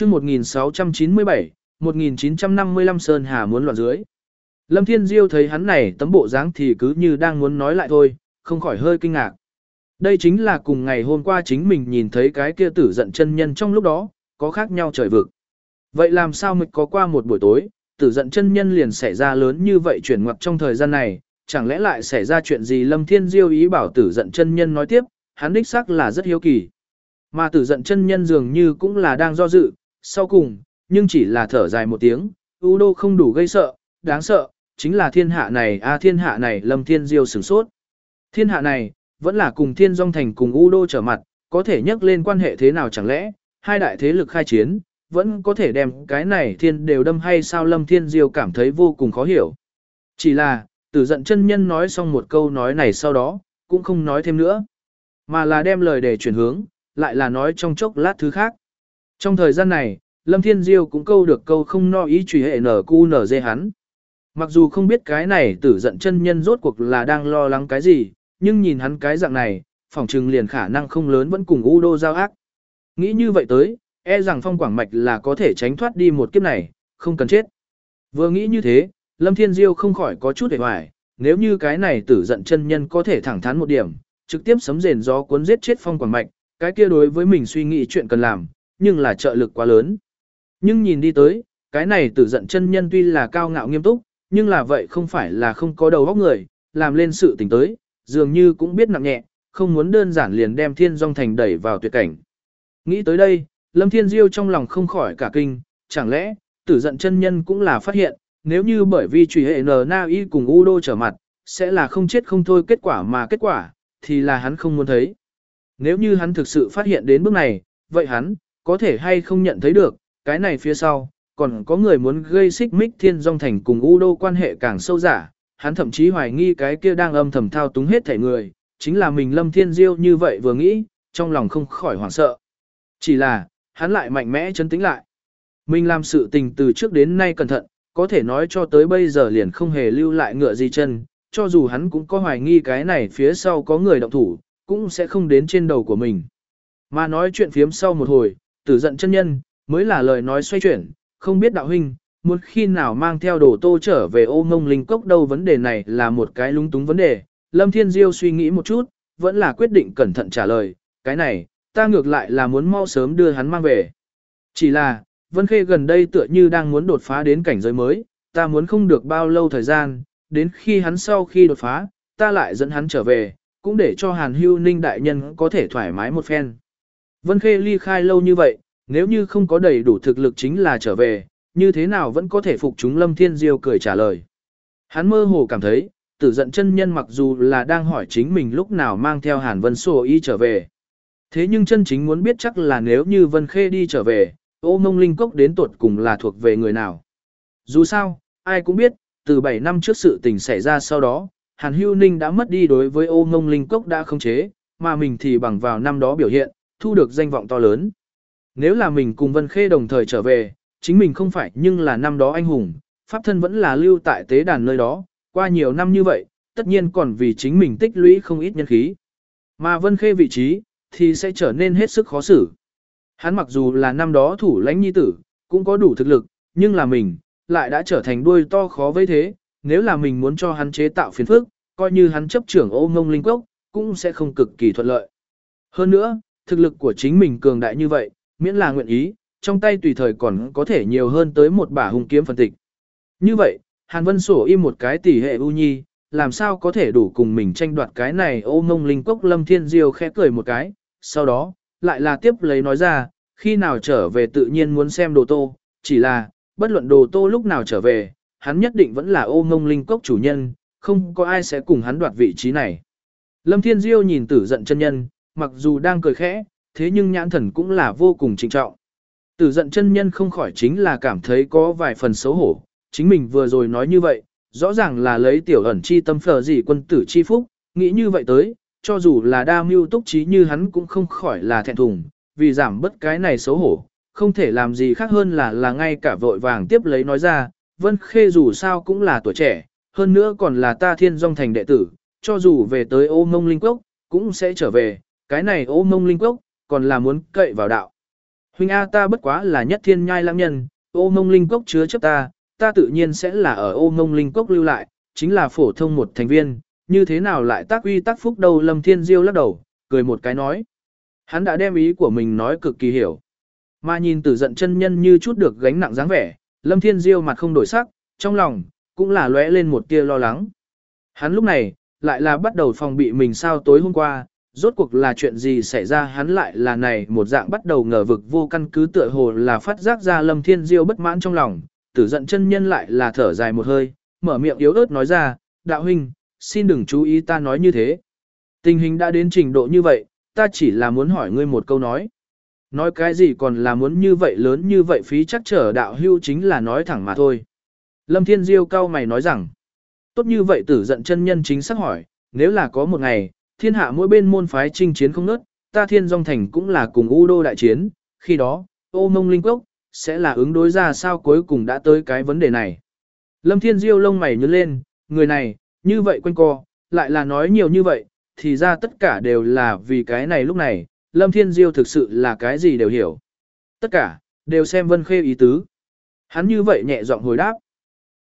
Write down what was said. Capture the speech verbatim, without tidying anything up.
chương một nghìn sáu trăm chín mươi bảy, một nghìn chín trăm năm mươi lăm Sơn Hà muốn loạn dưới. Lâm Thiên Diêu thấy hắn này tấm bộ dáng thì cứ như đang muốn nói lại thôi, không khỏi hơi kinh ngạc. Đây chính là cùng ngày hôm qua chính mình nhìn thấy cái kia tử giận chân nhân trong lúc đó, có khác nhau trời vực. Vậy làm sao mịch có qua một buổi tối, tử giận chân nhân liền xảy ra lớn như vậy chuyển ngoặt trong thời gian này, chẳng lẽ lại xảy ra chuyện gì? Lâm Thiên Diêu ý bảo tử giận chân nhân nói tiếp, hắn đích xác là rất hiếu kỳ. Mà tử giận chân nhân dường như cũng là đang do dự, sau cùng, nhưng chỉ là thở dài một tiếng, U Đô không đủ gây sợ, đáng sợ, chính là thiên hạ này a thiên hạ này. Lâm Thiên Diêu sửng sốt. Thiên hạ này, vẫn là cùng Thiên Dung Thành cùng U Đô trở mặt, có thể nhắc lên quan hệ thế nào? Chẳng lẽ, hai đại thế lực khai chiến, vẫn có thể đem cái này thiên đều đâm hay sao? Lâm Thiên Diêu cảm thấy vô cùng khó hiểu. Chỉ là, tử giận chân nhân nói xong một câu nói này sau đó, cũng không nói thêm nữa, mà là đem lời để chuyển hướng, lại là nói trong chốc lát thứ khác. Trong thời gian này, Lâm Thiên Diêu cũng câu được câu không no ý truy hệ nở cu nở dê hắn. Mặc dù không biết cái này tử giận chân nhân rốt cuộc là đang lo lắng cái gì, nhưng nhìn hắn cái dạng này, phỏng trừng liền khả năng không lớn vẫn cùng U Đô giao ác. Nghĩ như vậy tới, e rằng Phong Quảng Mạch là có thể tránh thoát đi một kiếp này, không cần chết. Vừa nghĩ như thế, Lâm Thiên Diêu không khỏi có chút hề hoài, nếu như cái này tử giận chân nhân có thể thẳng thắn một điểm, trực tiếp sấm rền gió cuốn giết chết Phong Quảng Mạch, cái kia đối với mình suy nghĩ chuyện cần làm, nhưng là trợ lực quá lớn. Nhưng nhìn đi tới, cái này tử giận chân nhân tuy là cao ngạo nghiêm túc, nhưng là vậy không phải là không có đầu óc người, làm lên sự tình tới, dường như cũng biết nặng nhẹ, không muốn đơn giản liền đem Thiên Dung Thành đẩy vào tuyệt cảnh. Nghĩ tới đây, Lâm Thiên Diêu trong lòng không khỏi cả kinh, chẳng lẽ, tử giận chân nhân cũng là phát hiện, nếu như bởi vì truy hệ N Na Y cùng U Đô trở mặt, sẽ là không chết không thôi kết quả, mà kết quả, thì là hắn không muốn thấy. Nếu như hắn thực sự phát hiện đến bước này, vậy hắn, có thể hay không nhận thấy được, cái này phía sau, còn có người muốn gây xích mích Thiên Dung Thành cùng U Đô quan hệ càng sâu giả, hắn thậm chí hoài nghi cái kia đang âm thầm thao túng hết thể người, chính là mình. Lâm Thiên Diêu như vậy vừa nghĩ, trong lòng không khỏi hoảng sợ. Chỉ là, hắn lại mạnh mẽ trấn tĩnh lại. Mình làm sự tình từ trước đến nay cẩn thận, có thể nói cho tới bây giờ liền không hề lưu lại ngựa gì chân, cho dù hắn cũng có hoài nghi cái này phía sau có người động thủ, cũng sẽ không đến trên đầu của mình. Mà nói chuyện phiếm sau một hồi, tử giận chân nhân, mới là lời nói xoay chuyển, không biết đạo huynh, muốn khi nào mang theo đồ tô trở về Ô Ngông Linh Cốc đâu? Vấn đề này là một cái lúng túng vấn đề. Lâm Thiên Diêu suy nghĩ một chút, vẫn là quyết định cẩn thận trả lời, cái này, ta ngược lại là muốn mau sớm đưa hắn mang về. Chỉ là, Vân Khê gần đây tựa như đang muốn đột phá đến cảnh giới mới, ta muốn không được bao lâu thời gian, đến khi hắn sau khi đột phá, ta lại dẫn hắn trở về, cũng để cho Hàn Hưu Ninh đại nhân có thể thoải mái một phen. Vân Khê ly khai lâu như vậy, nếu như không có đầy đủ thực lực chính là trở về, như thế nào vẫn có thể phục chúng? Lâm Thiên Diêu cười trả lời. Hắn mơ hồ cảm thấy, tử giận chân nhân mặc dù là đang hỏi chính mình lúc nào mang theo Hàn Vân Sô Y trở về. Thế nhưng chân chính muốn biết chắc là nếu như Vân Khê đi trở về, Ô Ngông Linh Cốc đến tột cùng là thuộc về người nào. Dù sao, ai cũng biết, từ bảy năm trước sự tình xảy ra sau đó, Hàn Hưu Ninh đã mất đi đối với Ô Ngông Linh Cốc đã không chế, mà mình thì bằng vào năm đó biểu hiện, thu được danh vọng to lớn. Nếu là mình cùng Vân Khê đồng thời trở về, chính mình không phải nhưng là năm đó anh hùng, pháp thân vẫn là lưu tại tế đàn nơi đó, qua nhiều năm như vậy, tất nhiên còn vì chính mình tích lũy không ít nhân khí. Mà Vân Khê vị trí, thì sẽ trở nên hết sức khó xử. Hắn mặc dù là năm đó thủ lãnh nhi tử, cũng có đủ thực lực, nhưng là mình, lại đã trở thành đuôi to khó với thế, nếu là mình muốn cho hắn chế tạo phiền phức, coi như hắn chấp trưởng Ô Ngông Linh Cốc, cũng sẽ không cực kỳ thuận lợi. Hơn nữa, thực lực của chính mình cường đại như vậy, miễn là nguyện ý, trong tay tùy thời còn có thể nhiều hơn tới một bả hung kiếm phân tịch. Như vậy, Hàn Vân Sổ im một cái tỷ hệ ưu nhi, làm sao có thể đủ cùng mình tranh đoạt cái này Ô Ngông Linh Cốc? Lâm Thiên Diêu khẽ cười một cái, sau đó, lại là tiếp lấy nói ra, khi nào trở về tự nhiên muốn xem đồ tô, chỉ là, bất luận đồ tô lúc nào trở về, hắn nhất định vẫn là Ô Ngông Linh Cốc chủ nhân, không có ai sẽ cùng hắn đoạt vị trí này. Lâm Thiên Diêu nhìn tử giận chân nhân, mặc dù đang cười khẽ, thế nhưng nhãn thần cũng là vô cùng trịnh trọng. Tử giận chân nhân không khỏi chính là cảm thấy có vài phần xấu hổ, chính mình vừa rồi nói như vậy, rõ ràng là lấy tiểu ẩn chi tâm phở gì quân tử chi phúc, nghĩ như vậy tới, cho dù là đa mưu túc trí như hắn cũng không khỏi là thẹn thùng, vì giảm bớt cái này xấu hổ, không thể làm gì khác hơn là là ngay cả vội vàng tiếp lấy nói ra, Vân Khê dù sao cũng là tuổi trẻ, hơn nữa còn là ta Thiên Dung Thành đệ tử, cho dù về tới Ô Ngông Linh Cốc, cũng sẽ trở về, cái này Ô Ngông Linh Cốc, còn là muốn cậy vào đạo Huynh A ta bất quá là nhất thiên nhai lãng nhân, ô mông linh cốc chứa chấp ta, ta tự nhiên sẽ là ở ô mông linh cốc lưu lại, chính là phổ thông một thành viên, như thế nào lại tác uy tác phúc đâu. Lâm Thiên Diêu lắc đầu, cười một cái nói. Hắn đã đem ý của mình nói cực kỳ hiểu. Mà nhìn Tử Giận chân nhân như chút được gánh nặng dáng vẻ, Lâm Thiên Diêu mặt không đổi sắc, trong lòng cũng là lóe lên một tia lo lắng. Hắn lúc này lại là bắt đầu phòng bị mình sao tối hôm qua, rốt cuộc là chuyện gì xảy ra, hắn lại là này một dạng bắt đầu ngờ vực vô căn cứ, tựa hồ là phát giác ra Lâm Thiên Diêu bất mãn trong lòng. Tử Giận chân nhân lại là thở dài một hơi, mở miệng yếu ớt nói ra, đạo huynh, xin đừng chú ý ta nói như thế. Tình hình đã đến trình độ như vậy, ta chỉ là muốn hỏi ngươi một câu nói. Nói cái gì còn là muốn như vậy lớn như vậy phí chắc trở đạo hưu chính là nói thẳng mà thôi. Lâm Thiên Diêu cao mày nói rằng, tốt như vậy Tử Giận chân nhân chính xác hỏi, nếu là có một ngày, thiên hạ mỗi bên môn phái chinh chiến không ngớt, ta Thiên Dung Thành cũng là cùng U Đô đại chiến, khi đó, ô mông linh cốc, sẽ là ứng đối ra sao, cuối cùng đã tới cái vấn đề này. Lâm Thiên Diêu lông mày nhướng lên, người này, như vậy quanh co, lại là nói nhiều như vậy, thì ra tất cả đều là vì cái này. Lúc này, Lâm Thiên Diêu thực sự là cái gì đều hiểu. Tất cả, đều xem Vân Khê ý tứ. Hắn như vậy nhẹ giọng hồi đáp.